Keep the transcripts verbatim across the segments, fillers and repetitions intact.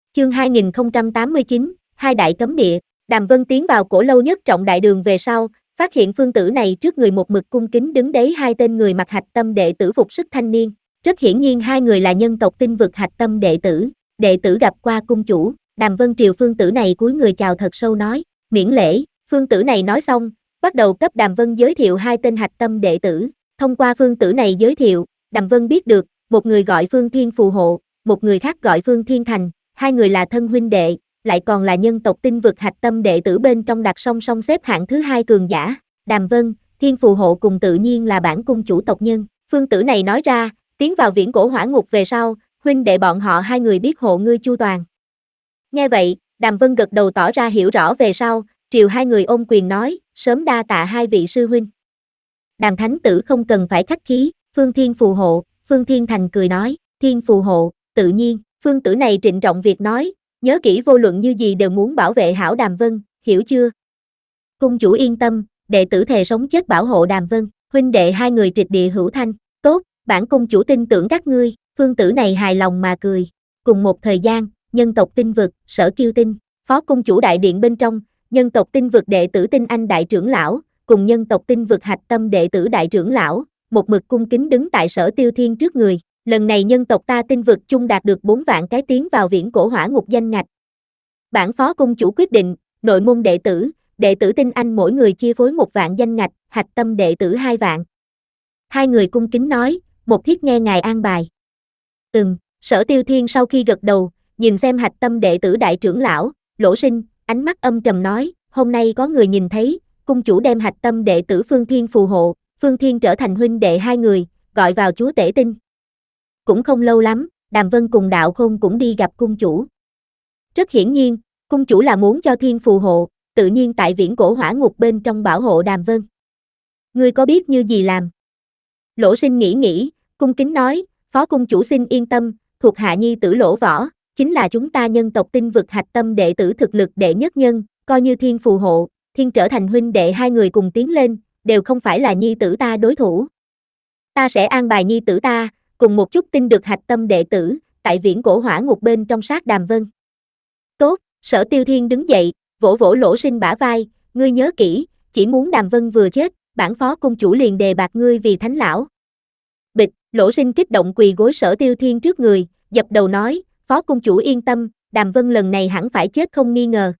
Chương hai nghìn không trăm tám mươi chín, hai đại cấm địa. Đàm Vân tiến vào cổ lâu nhất trọng đại đường về sau, phát hiện phương tử này trước người một mực cung kính đứng đấy hai tên người mặc hạch tâm đệ tử phục sức thanh niên. Rất hiển nhiên hai người là nhân tộc Tinh vực hạch tâm đệ tử. Đệ tử gặp qua cung chủ. Đàm Vân triều phương tử này cúi người chào thật sâu nói, miễn lễ. Phương tử này nói xong, bắt đầu cấp Đàm Vân giới thiệu hai tên hạch tâm đệ tử. Thông qua phương tử này giới thiệu, Đàm Vân biết được, một người gọi Phương Thiên Phù Hộ, một người khác gọi Phương Thiên Thành, hai người là thân huynh đệ, lại còn là nhân tộc Tinh vực hạch tâm đệ tử bên trong đặt song song xếp hạng thứ hai cường giả. Đàm Vân, Thiên Phù Hộ cùng tự nhiên là bản cung chủ tộc nhân. Phương tử này nói ra, tiến vào viễn cổ hỏa ngục về sau, huynh đệ bọn họ hai người biết hộ ngươi chu toàn. Nghe vậy, Đàm Vân gật đầu tỏ ra hiểu rõ về sau, triều hai người ôm quyền nói, sớm đa tạ hai vị sư huynh. Đàm thánh tử không cần phải khách khí. Phương Thiên Phù Hộ, Phương Thiên Thành cười nói, Thiên Phù Hộ, tự nhiên. Phương tử này trịnh trọng việc nói, nhớ kỹ vô luận như gì đều muốn bảo vệ hảo Đàm Vân, hiểu chưa? Cung chủ yên tâm, đệ tử thề sống chết bảo hộ Đàm Vân. Huynh đệ hai người trịch địa hữu thanh, tốt, bản cung chủ tin tưởng các ngươi. Phương tử này hài lòng mà cười. Cùng một thời gian, nhân tộc Tinh vực, Sở Kiêu Tinh, phó cung chủ đại điện bên trong, nhân tộc Tinh vực đệ tử Tinh Anh đại trưởng lão, cùng nhân tộc Tinh vực hạch tâm đệ tử đại trưởng lão, một mực cung kính đứng tại Sở Tiêu Thiên trước người. Lần này nhân tộc ta Tinh vực chung đạt được bốn vạn cái tiến vào viễn cổ hỏa ngục danh ngạch. Bản phó cung chủ quyết định, nội môn đệ tử, đệ tử Tinh Anh mỗi người chia phối một vạn danh ngạch, hạch tâm đệ tử hai vạn. Hai người cung kính nói, một thiết nghe ngài an bài. Ừm, Sở Tiêu Thiên sau khi gật đầu, nhìn xem hạch tâm đệ tử đại trưởng lão, Lỗ Sinh, ánh mắt âm trầm nói, hôm nay có người nhìn thấy, cung chủ đem hạch tâm đệ tử Phương Thiên Phù Hộ, Phương Thiên trở thành huynh đệ hai người, gọi vào chúa tể tinh. Cũng không lâu lắm, Đàm Vân cùng Đạo Khôn cũng đi gặp cung chủ. Rất hiển nhiên, cung chủ là muốn cho Thiên Phù Hộ, tự nhiên tại viễn cổ hỏa ngục bên trong bảo hộ Đàm Vân. Ngươi có biết như gì làm? Lỗ Sinh nghĩ nghĩ, cung kính nói, phó cung chủ xin yên tâm, thuộc hạ nhi tử Lỗ Võ, chính là chúng ta nhân tộc Tinh vực hạch tâm đệ tử thực lực đệ nhất nhân, coi như Thiên Phù Hộ, Thiên trở thành huynh đệ hai người cùng tiến lên, đều không phải là nhi tử ta đối thủ. Ta sẽ an bài nhi tử ta, cùng một chút Tinh được hạch tâm đệ tử, tại viễn cổ hỏa ngục bên trong sát Đàm Vân. Tốt, Sở Tiêu Thiên đứng dậy, vỗ vỗ Lỗ Sinh bả vai, ngươi nhớ kỹ, chỉ muốn Đàm Vân vừa chết, bản phó cung chủ liền đề bạt ngươi vì thánh lão. Bịch, Lỗ Sinh kích động quỳ gối Sở Tiêu Thiên trước người, dập đầu nói, phó cung chủ yên tâm, Đàm Vân lần này hẳn phải chết không nghi ngờ.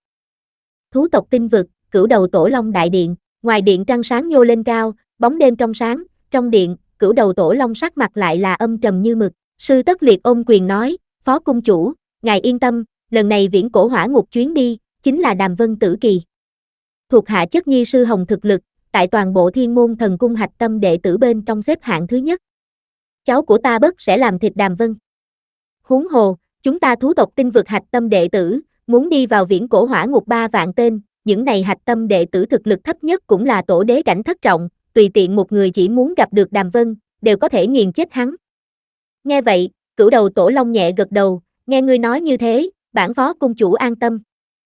Thú tộc Tinh vực, Cửu Đầu Tổ Long đại điện, ngoài điện trăng sáng nhô lên cao, bóng đêm trong sáng, trong điện, Cửu Đầu Tổ Long sắc mặt lại là âm trầm như mực. Sư Tất Liệt ôm quyền nói, phó cung chủ, ngài yên tâm, lần này viễn cổ hỏa ngục chuyến đi, chính là Đàm Vân tử kỳ. Thuộc hạ chất nhi sư hồng thực lực, tại toàn bộ Thiên Môn Thần Cung hạch tâm đệ tử bên trong xếp hạng thứ nhất. Cháu của ta bất sẽ làm thịt Đàm Vân. Huống hồ, chúng ta thú tộc Tinh vực hạch tâm đệ tử, muốn đi vào viễn cổ hỏa ngục ba vạn tên, những này hạch tâm đệ tử thực lực thấp nhất cũng là tổ đế cảnh thất trọng, tùy tiện một người chỉ muốn gặp được Đàm Vân, đều có thể nghiền chết hắn. Nghe vậy, Cửu Đầu Tổ Long nhẹ gật đầu, nghe ngươi nói như thế, bản phó cung chủ an tâm.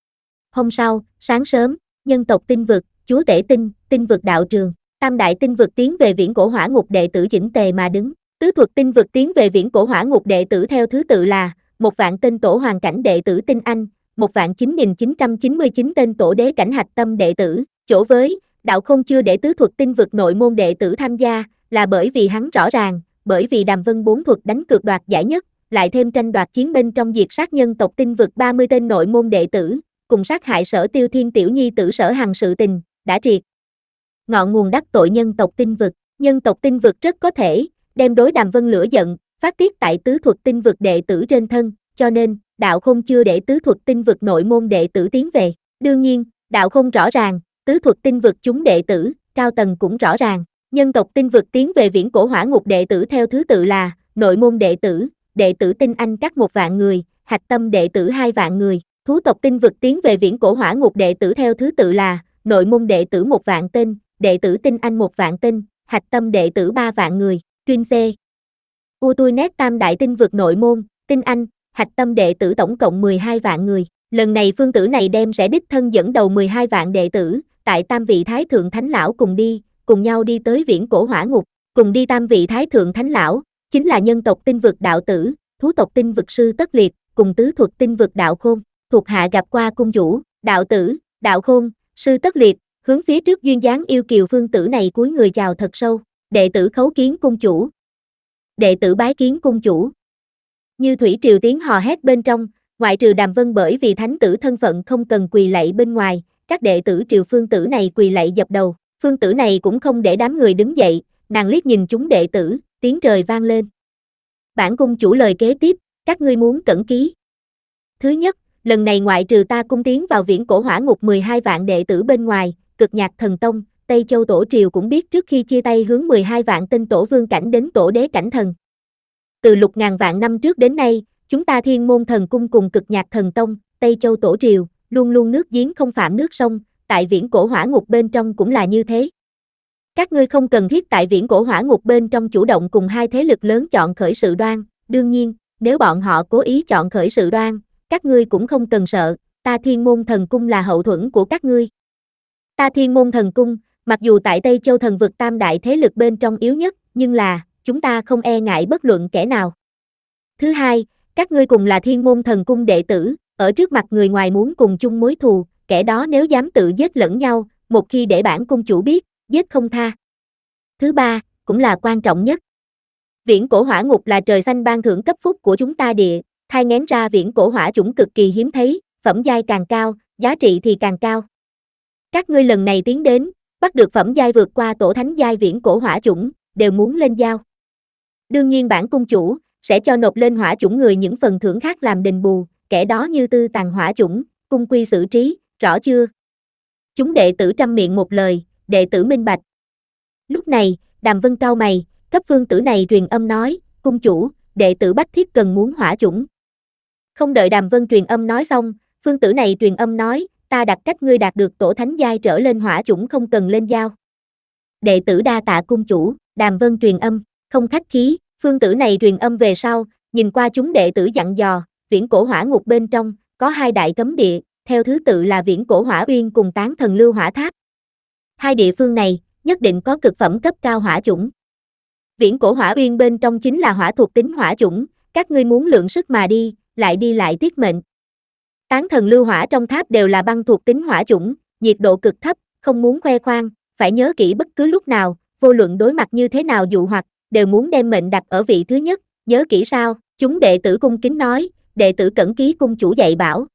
Hôm sau, sáng sớm, nhân tộc Tinh vực, chúa tể tinh, Tinh vực đạo trường, tam đại Tinh vực tiến về viễn cổ hỏa ngục đệ tử chỉnh tề mà đứng. Tứ thuật Tinh vực tiến về viễn cổ hỏa ngục đệ tử theo thứ tự là, một vạn tên tổ hoàng cảnh đệ tử Tinh Anh, một vạn chín nghìn chín trăm chín mươi chín tên tổ đế cảnh hạch tâm đệ tử. Chỗ với, Đạo Khôn chưa để tứ thuật Tinh vực nội môn đệ tử tham gia, là bởi vì hắn rõ ràng, bởi vì Đàm Vân bốn thuật đánh cược đoạt giải nhất, lại thêm tranh đoạt chiến bên trong diệt sát nhân tộc Tinh vực ba mươi tên nội môn đệ tử, cùng sát hại Sở Tiêu Thiên tiểu nhi tử Sở Hằng sự tình, đã triệt. Ngọn nguồn đắc tội nhân tộc Tinh vực, nhân tộc Tinh vực rất có thể đem đối Đàm Vân lửa giận, phát tiết tại tứ thuật Tinh vực đệ tử trên thân, cho nên, Đạo Khôn chưa để tứ thuật Tinh vực nội môn đệ tử tiến về. Đương nhiên, Đạo Khôn rõ ràng, tứ thuật Tinh vực chúng đệ tử, cao tầng cũng rõ ràng, nhân tộc Tinh vực tiến về viễn cổ hỏa ngục đệ tử theo thứ tự là, nội môn đệ tử, đệ tử Tinh Anh các một vạn người, hạch tâm đệ tử hai vạn người, thú tộc Tinh vực tiến về viễn cổ hỏa ngục đệ tử theo thứ tự là, nội môn đệ tử một vạn tên, đệ tử Tinh Anh một vạn tên, hạch tâm đệ tử ba vạn người. Chuyên C. U Tui Nét tam đại Tinh vực nội môn, Tinh Anh, hạch tâm đệ tử tổng cộng mười hai vạn người. Lần này phương tử này đem sẽ đích thân dẫn đầu mười hai vạn đệ tử, tại tam vị Thái Thượng Thánh Lão cùng đi, cùng nhau đi tới viễn cổ hỏa ngục, cùng đi tam vị Thái Thượng Thánh Lão, chính là nhân tộc Tinh vực đạo tử, thú tộc Tinh vực sư Tất Liệt, cùng tứ thuật tinh vực đạo khôn, thuộc hạ gặp qua cung chủ, đạo tử, đạo khôn, sư tất liệt, hướng phía trước duyên dáng yêu kiều phương tử này cúi người chào thật sâu, đệ tử khấu kiến cung chủ. Đệ tử bái kiến cung chủ. Như thủy triều tiếng hò hét bên trong, ngoại trừ Đàm Vân bởi vì thánh tử thân phận không cần quỳ lạy bên ngoài, các đệ tử triều phương tử này quỳ lạy dập đầu, phương tử này cũng không để đám người đứng dậy, nàng liếc nhìn chúng đệ tử, tiếng trời vang lên. Bản cung chủ lời kế tiếp, các ngươi muốn cẩn ký. Thứ nhất, lần này ngoại trừ ta cung tiến vào viễn cổ hỏa ngục mười hai vạn đệ tử bên ngoài, Cực Nhạc Thần Tông, Tây Châu Tổ Triều cũng biết trước khi chia tay hướng mười hai vạn tinh tổ vương cảnh đến tổ đế cảnh thần. Từ lục ngàn vạn năm trước đến nay, chúng ta Thiên Môn Thần Cung cùng Cực Nhạc Thần Tông, Tây Châu Tổ Triều, luôn luôn nước giếng không phạm nước sông, tại viễn cổ hỏa ngục bên trong cũng là như thế. Các ngươi không cần thiết tại viễn cổ hỏa ngục bên trong chủ động cùng hai thế lực lớn chọn khởi sự đoan, đương nhiên, nếu bọn họ cố ý chọn khởi sự đoan, các ngươi cũng không cần sợ, ta Thiên Môn Thần Cung là hậu thuẫn của các ngươi. Ta Thiên Môn Thần Cung, mặc dù tại Tây Châu thần vực tam đại thế lực bên trong yếu nhất, nhưng là, chúng ta không e ngại bất luận kẻ nào. Thứ hai, các ngươi cùng là Thiên Môn Thần Cung đệ tử, ở trước mặt người ngoài muốn cùng chung mối thù, kẻ đó nếu dám tự giết lẫn nhau, một khi để bản cung chủ biết, giết không tha. Thứ ba, cũng là quan trọng nhất. Viễn cổ hỏa ngục là trời xanh ban thưởng cấp phúc của chúng ta địa, thai nghén ra viễn cổ hỏa chủng cực kỳ hiếm thấy, phẩm giai càng cao, giá trị thì càng cao. Các ngươi lần này tiến đến, bắt được phẩm giai vượt qua tổ thánh giai viễn cổ hỏa chủng, đều muốn lên giao. Đương nhiên bản cung chủ sẽ cho nộp lên hỏa chủng người những phần thưởng khác làm đền bù, kẻ đó như tư tàng hỏa chủng, cung quy xử trí, rõ chưa? Chúng đệ tử trăm miệng một lời, đệ tử minh bạch. Lúc này, Đàm Vân cau mày, cấp phương tử này truyền âm nói, cung chủ, đệ tử bách thiết cần muốn hỏa chủng. Không đợi Đàm Vân truyền âm nói xong, phương tử này truyền âm nói, ta đặt cách ngươi đạt được tổ thánh giai trở lên hỏa chủng không cần lên giao. Đệ tử đa tạ cung chủ, Đàm Vân truyền âm, không khách khí, phương tử này truyền âm về sau, nhìn qua chúng đệ tử dặn dò, viễn cổ hỏa ngục bên trong, có hai đại cấm địa, theo thứ tự là viễn cổ hỏa uyên cùng tán thần lưu hỏa tháp. Hai địa phương này, nhất định có cực phẩm cấp cao hỏa chủng. Viễn cổ hỏa uyên bên trong chính là hỏa thuộc tính hỏa chủng, các ngươi muốn lượng sức mà đi, lại đi lại tiết mệnh. Tán thần lưu hỏa trong tháp đều là băng thuộc tính hỏa chủng, nhiệt độ cực thấp, không muốn khoe khoang, phải nhớ kỹ bất cứ lúc nào, vô luận đối mặt như thế nào dụ hoặc, đều muốn đem mệnh đặt ở vị thứ nhất, nhớ kỹ sao, chúng đệ tử cung kính nói, đệ tử cẩn ký cung chủ dạy bảo.